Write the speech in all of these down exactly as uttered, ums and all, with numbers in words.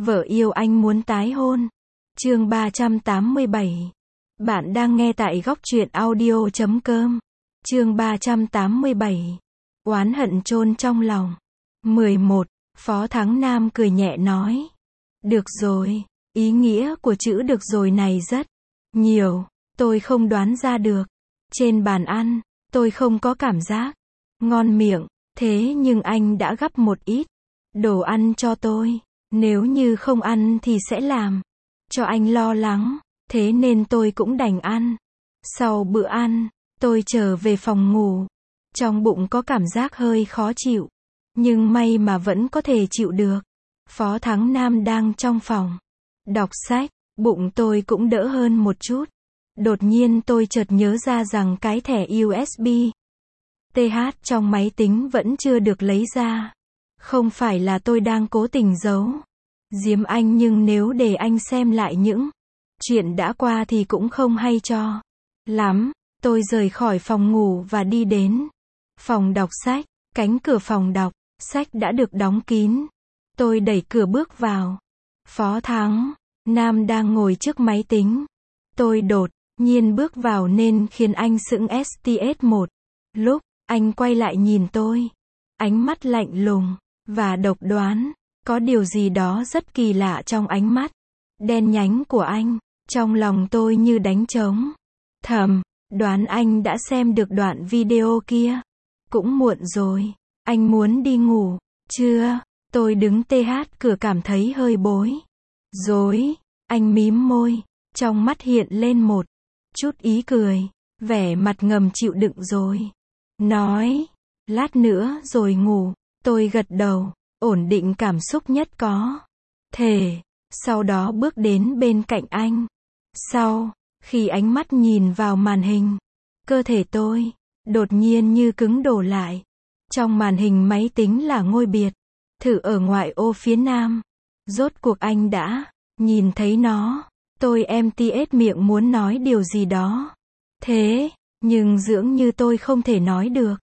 Vợ yêu anh muốn tái hôn. Chương ba trăm tám mươi bảy. Bạn đang nghe tại góc truyện audio chấm com. Chương ba trăm tám mươi bảy. Oán hận chôn trong lòng. mười một. Phó Thắng Nam cười nhẹ nói. Được rồi, ý nghĩa của chữ được rồi này rất nhiều, tôi không đoán ra được. Trên bàn ăn, tôi không có cảm giác ngon miệng, thế nhưng anh đã gắp một ít đồ ăn cho tôi. Nếu như không ăn thì sẽ làm cho anh lo lắng, thế nên tôi cũng đành ăn. Sau bữa ăn, tôi trở về phòng ngủ. Trong bụng có cảm giác hơi khó chịu, nhưng may mà vẫn có thể chịu được. Phó Thắng Nam đang trong phòng đọc sách, bụng tôi cũng đỡ hơn một chút. Đột nhiên tôi chợt nhớ ra rằng cái thẻ u ét bê tê hát trong máy tính vẫn chưa được lấy ra. Không phải là tôi đang cố tình giấu giếm anh, nhưng nếu để anh xem lại những chuyện đã qua thì cũng không hay cho lắm. Tôi rời khỏi phòng ngủ và đi đến phòng đọc sách. Cánh cửa phòng đọc sách đã được đóng kín. Tôi đẩy cửa bước vào. Phó Thắng Nam đang ngồi trước máy tính. Tôi đột nhiên bước vào nên khiến anh sững sờ một lúc. Anh quay lại nhìn tôi, ánh mắt lạnh lùng và độc đoán. Có điều gì đó rất kỳ lạ trong ánh mắt đen nhánh của anh. Trong lòng tôi như đánh trống. Thầm đoán anh đã xem được đoạn video kia. Cũng muộn rồi, anh muốn đi ngủ chưa? Tôi đứng tê hát cửa cảm thấy hơi bối rối. Anh mím môi, trong mắt hiện lên một chút ý cười, vẻ mặt ngầm chịu đựng rồi nói, lát nữa rồi ngủ. Tôi gật đầu, ổn định cảm xúc nhất có thể. Sau đó bước đến bên cạnh anh. Sau khi ánh mắt nhìn vào màn hình, cơ thể tôi đột nhiên như cứng đổ lại. Trong màn hình máy tính là ngôi biệt thự ở ngoại ô phía nam. Rốt cuộc anh đã nhìn thấy nó. Tôi em tét miệng muốn nói điều gì đó. Thế nhưng dường như tôi không thể nói được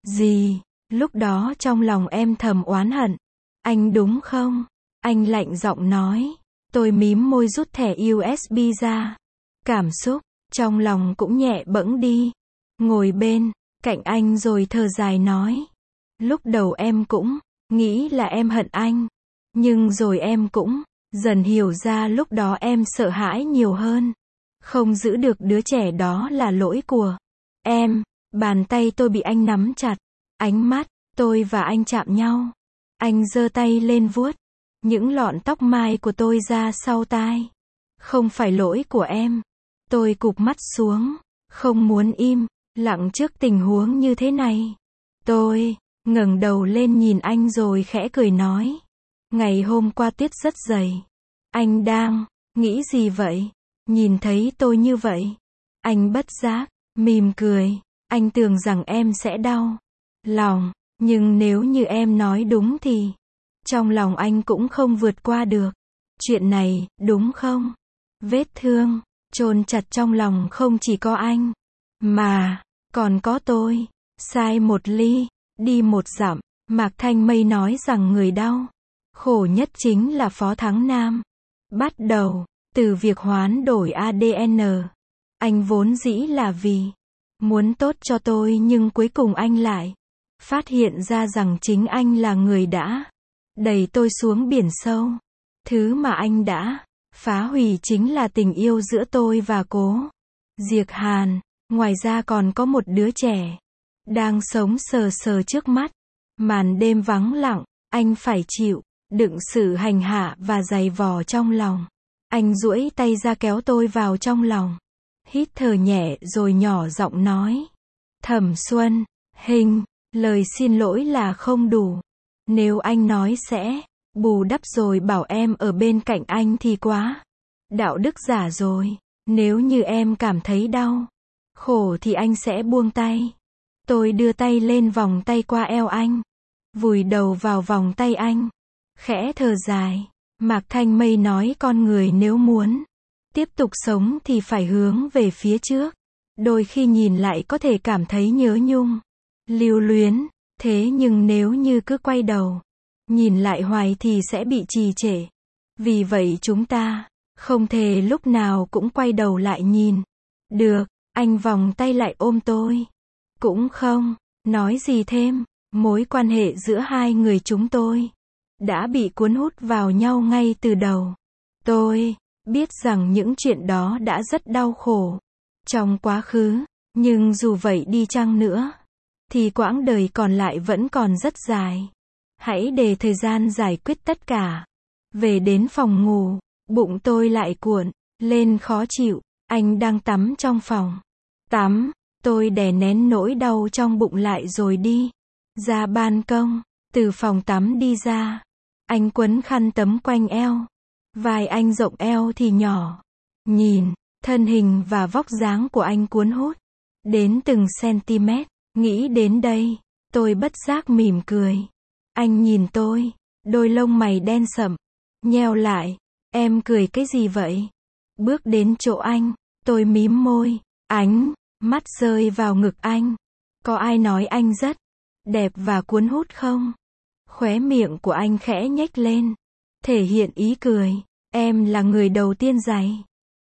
gì. Lúc đó trong lòng em thầm oán hận. Anh đúng không? Anh lạnh giọng nói. Tôi mím môi rút thẻ u ét bê ra. Cảm xúc trong lòng cũng nhẹ bẫng đi. Ngồi bên cạnh anh rồi thở dài nói. Lúc đầu em cũng nghĩ là em hận anh. Nhưng rồi em cũng dần hiểu ra lúc đó em sợ hãi nhiều hơn. Không giữ được đứa trẻ đó là lỗi của em. Bàn tay tôi bị anh nắm chặt. Ánh mắt tôi và anh chạm nhau. Anh giơ tay lên vuốt những lọn tóc mai của tôi ra sau tai. Không phải lỗi của em. Tôi cụp mắt xuống, không muốn im lặng trước tình huống như thế này. Tôi ngẩng đầu lên nhìn anh rồi khẽ cười nói. Ngày hôm qua tuyết rất dày. Anh đang nghĩ gì vậy? Nhìn thấy tôi như vậy, anh bất giác mỉm cười. Anh tưởng rằng em sẽ đau lòng, nhưng nếu như em nói đúng thì trong lòng anh cũng không vượt qua được chuyện này, đúng không? Vết thương chôn chặt trong lòng không chỉ có anh, mà còn có tôi. Sai một ly, đi một dặm. Mạc Thanh Mây nói rằng người đau khổ nhất chính là Phó Thắng Nam. Bắt đầu từ việc hoán đổi a đê en. Anh vốn dĩ là vì muốn tốt cho tôi, nhưng cuối cùng anh lại phát hiện ra rằng chính anh là người đã đẩy tôi xuống biển sâu. Thứ mà anh đã phá hủy chính là tình yêu giữa tôi và Cố Diệc Hàn. Ngoài ra còn có một đứa trẻ đang sống sờ sờ trước mắt. Màn đêm vắng lặng, anh phải chịu đựng sự hành hạ và dày vò trong lòng. Anh duỗi tay ra kéo tôi vào trong lòng. Hít thở nhẹ rồi nhỏ giọng nói. Thẩm Xuân, hình, lời xin lỗi là không đủ. Nếu anh nói sẽ bù đắp rồi bảo em ở bên cạnh anh thì quá đạo đức giả rồi. Nếu như em cảm thấy đau khổ thì anh sẽ buông tay. Tôi đưa tay lên vòng tay qua eo anh, vùi đầu vào vòng tay anh, khẽ thở dài. Mạc Thanh Mây nói con người nếu muốn tiếp tục sống thì phải hướng về phía trước. Đôi khi nhìn lại có thể cảm thấy nhớ nhung, lưu luyến. Thế nhưng nếu như cứ quay đầu nhìn lại hoài thì sẽ bị trì trệ. Vì vậy chúng ta không thể lúc nào cũng quay đầu lại nhìn. Được, anh vòng tay lại ôm tôi. Cũng không nói gì thêm, mối quan hệ giữa hai người chúng tôi đã bị cuốn hút vào nhau ngay từ đầu. Tôi biết rằng những chuyện đó đã rất đau khổ trong quá khứ, nhưng dù vậy đi chăng nữa, thì quãng đời còn lại vẫn còn rất dài. Hãy để thời gian giải quyết tất cả. Về đến phòng ngủ, bụng tôi lại cuộn lên khó chịu. Anh đang tắm trong phòng tắm. Tôi đè nén nỗi đau trong bụng lại rồi đi ra ban công. Từ phòng tắm đi ra, anh quấn khăn tấm quanh eo. Vai anh rộng, eo thì nhỏ. Nhìn thân hình và vóc dáng của anh cuốn hút đến từng cm. Nghĩ đến đây, tôi bất giác mỉm cười. Anh nhìn tôi, đôi lông mày đen sậm nheo lại. Em cười cái gì vậy? Bước đến chỗ anh, tôi mím môi, ánh mắt rơi vào ngực anh. Có ai nói anh rất đẹp và cuốn hút không? Khóe miệng của anh khẽ nhếch lên, thể hiện ý cười. Em là người đầu tiên giày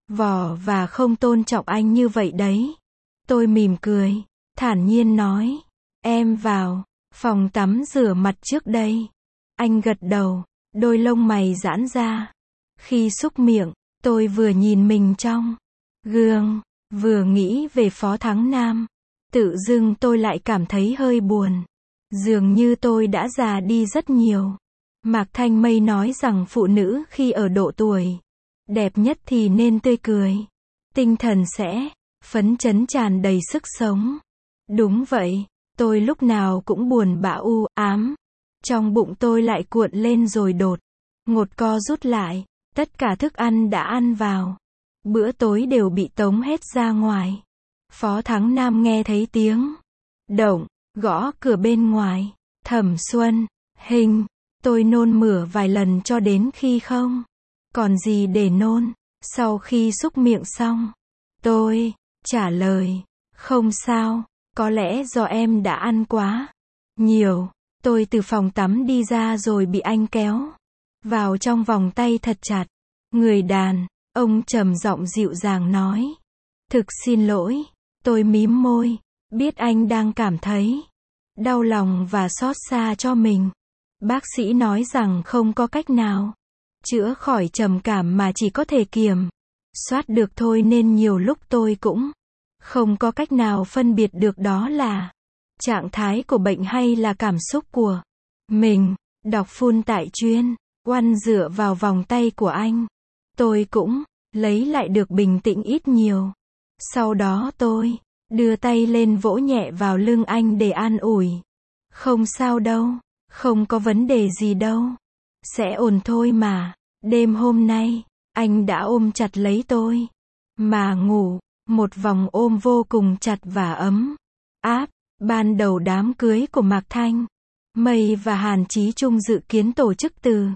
vò và không tôn trọng anh như vậy đấy. Tôi mỉm cười, thản nhiên nói. Em vào phòng tắm rửa mặt trước đây. Anh gật đầu, đôi lông mày giãn ra. Khi xúc miệng, tôi vừa nhìn mình trong gương, vừa nghĩ về Phó Thắng Nam. Tự dưng tôi lại cảm thấy hơi buồn. Dường như tôi đã già đi rất nhiều. Mạc Thanh Mây nói rằng phụ nữ khi ở độ tuổi đẹp nhất thì nên tươi cười. Tinh thần sẽ phấn chấn, tràn đầy sức sống. Đúng vậy, tôi lúc nào cũng buồn bã u ám. Trong bụng tôi lại cuộn lên rồi đột ngột co rút lại. Tất cả thức ăn đã ăn vào bữa tối đều bị tống hết ra ngoài. Phó Thắng Nam nghe thấy tiếng động gõ cửa bên ngoài. Thẩm Xuân Hình. Tôi nôn mửa vài lần cho đến khi không còn gì để nôn. Sau khi xúc miệng xong, tôi trả lời, không sao, có lẽ do em đã ăn quá nhiều. Tôi từ phòng tắm đi ra rồi bị anh kéo vào trong vòng tay thật chặt. Người đàn ông trầm giọng dịu dàng nói, thực xin lỗi. Tôi mím môi, biết anh đang cảm thấy đau lòng và xót xa cho mình. Bác sĩ nói rằng không có cách nào chữa khỏi trầm cảm mà chỉ có thể kiểm soát được thôi, nên nhiều lúc tôi cũng không có cách nào phân biệt được đó là trạng thái của bệnh hay là cảm xúc của mình. Đọc phun tại chuyên oăn dựa vào vòng tay của anh, tôi cũng lấy lại được bình tĩnh ít nhiều. Sau đó tôi đưa tay lên vỗ nhẹ vào lưng anh để an ủi. Không sao đâu, không có vấn đề gì đâu, sẽ ổn thôi mà. Đêm hôm nay, anh đã ôm chặt lấy tôi mà ngủ, một vòng ôm vô cùng chặt và ấm áp. Ban đầu đám cưới của Mạc Thanh Mây và Hàn Chí Trung dự kiến tổ chức từ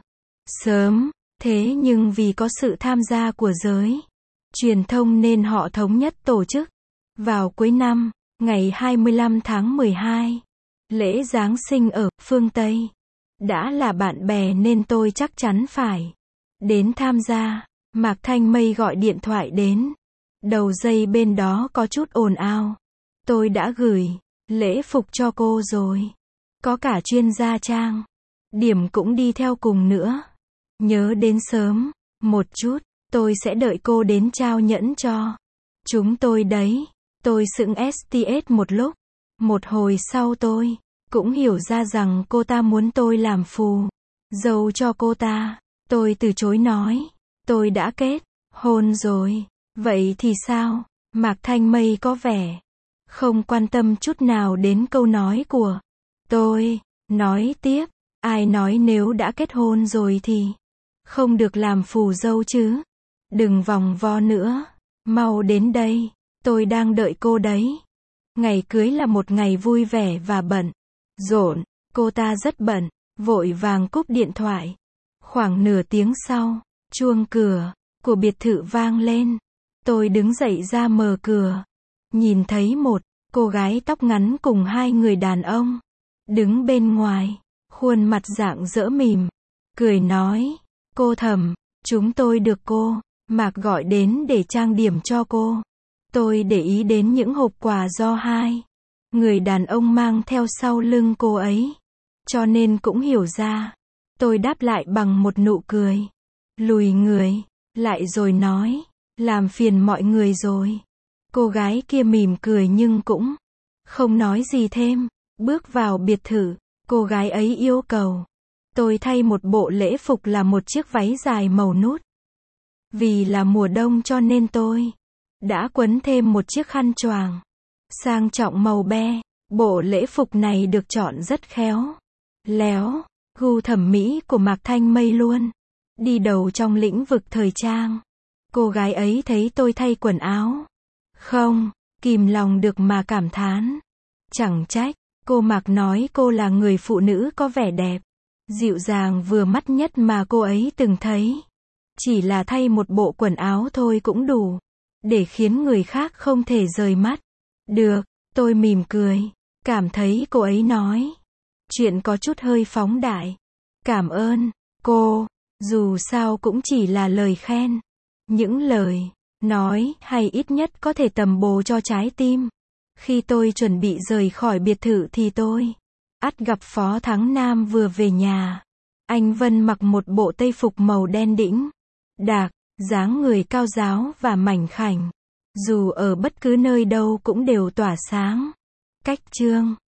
sớm, thế nhưng vì có sự tham gia của giới truyền thông nên họ thống nhất tổ chức vào cuối năm, ngày hai mươi lăm tháng mười hai. Lễ Giáng sinh ở phương Tây. Đã là bạn bè nên tôi chắc chắn phải đến tham gia. Mạc Thanh Mây gọi điện thoại đến. Đầu dây bên đó có chút ồn ào. Tôi đã gửi lễ phục cho cô rồi. Có cả chuyên gia trang điểm cũng đi theo cùng nữa. Nhớ đến sớm một chút, tôi sẽ đợi cô đến trao nhẫn cho chúng tôi đấy. Tôi sững sờ một lúc. Một hồi sau tôi cũng hiểu ra rằng cô ta muốn tôi làm phù dâu cho cô ta. Tôi từ chối nói, tôi đã kết hôn rồi. Vậy thì sao? Mạc Thanh Mây có vẻ không quan tâm chút nào đến câu nói của tôi. Nói tiếp, ai nói nếu đã kết hôn rồi thì không được làm phù dâu chứ? Đừng vòng vo nữa, mau đến đây, tôi đang đợi cô đấy. Ngày cưới là một ngày vui vẻ và bận rộn. Cô ta rất bận, vội vàng cúp điện thoại. Khoảng nửa tiếng sau, chuông cửa của biệt thự vang lên. Tôi đứng dậy ra mở cửa. Nhìn thấy một cô gái tóc ngắn cùng hai người đàn ông đứng bên ngoài. Khuôn mặt rạng rỡ mỉm cười nói, cô Thẩm, Chúng tôi được cô Mạc gọi đến để trang điểm cho cô. Tôi để ý đến những hộp quà do hai người đàn ông mang theo sau lưng cô ấy, cho nên cũng hiểu ra. Tôi đáp lại bằng một nụ cười, lùi người lại rồi nói, làm phiền mọi người rồi. Cô gái kia mỉm cười nhưng cũng không nói gì thêm. Bước vào biệt thự, cô gái ấy yêu cầu tôi thay một bộ lễ phục là một chiếc váy dài màu nút. Vì là mùa đông cho nên tôi đã quấn thêm một chiếc khăn choàng sang trọng màu be. Bộ lễ phục này được chọn rất khéo léo, gu thẩm mỹ của Mạc Thanh Mây luôn đi đầu trong lĩnh vực thời trang. Cô gái ấy thấy tôi thay quần áo, không kìm lòng được mà cảm thán. Chẳng trách, cô Mạc nói cô là người phụ nữ có vẻ đẹp, dịu dàng vừa mắt nhất mà cô ấy từng thấy. Chỉ là thay một bộ quần áo thôi cũng đủ để khiến người khác không thể rời mắt. Được, tôi mỉm cười, cảm thấy cô ấy nói chuyện có chút hơi phóng đại. Cảm ơn cô, dù sao cũng chỉ là lời khen. Những lời nói hay ít nhất có thể tầm bổ cho trái tim. Khi tôi chuẩn bị rời khỏi biệt thự thì tôi ắt gặp Phó Thắng Nam vừa về nhà. Anh Vân mặc một bộ tây phục màu đen đĩnh đạc, dáng người cao ráo và mảnh khảnh. Dù ở bất cứ nơi đâu cũng đều tỏa sáng. Cách trương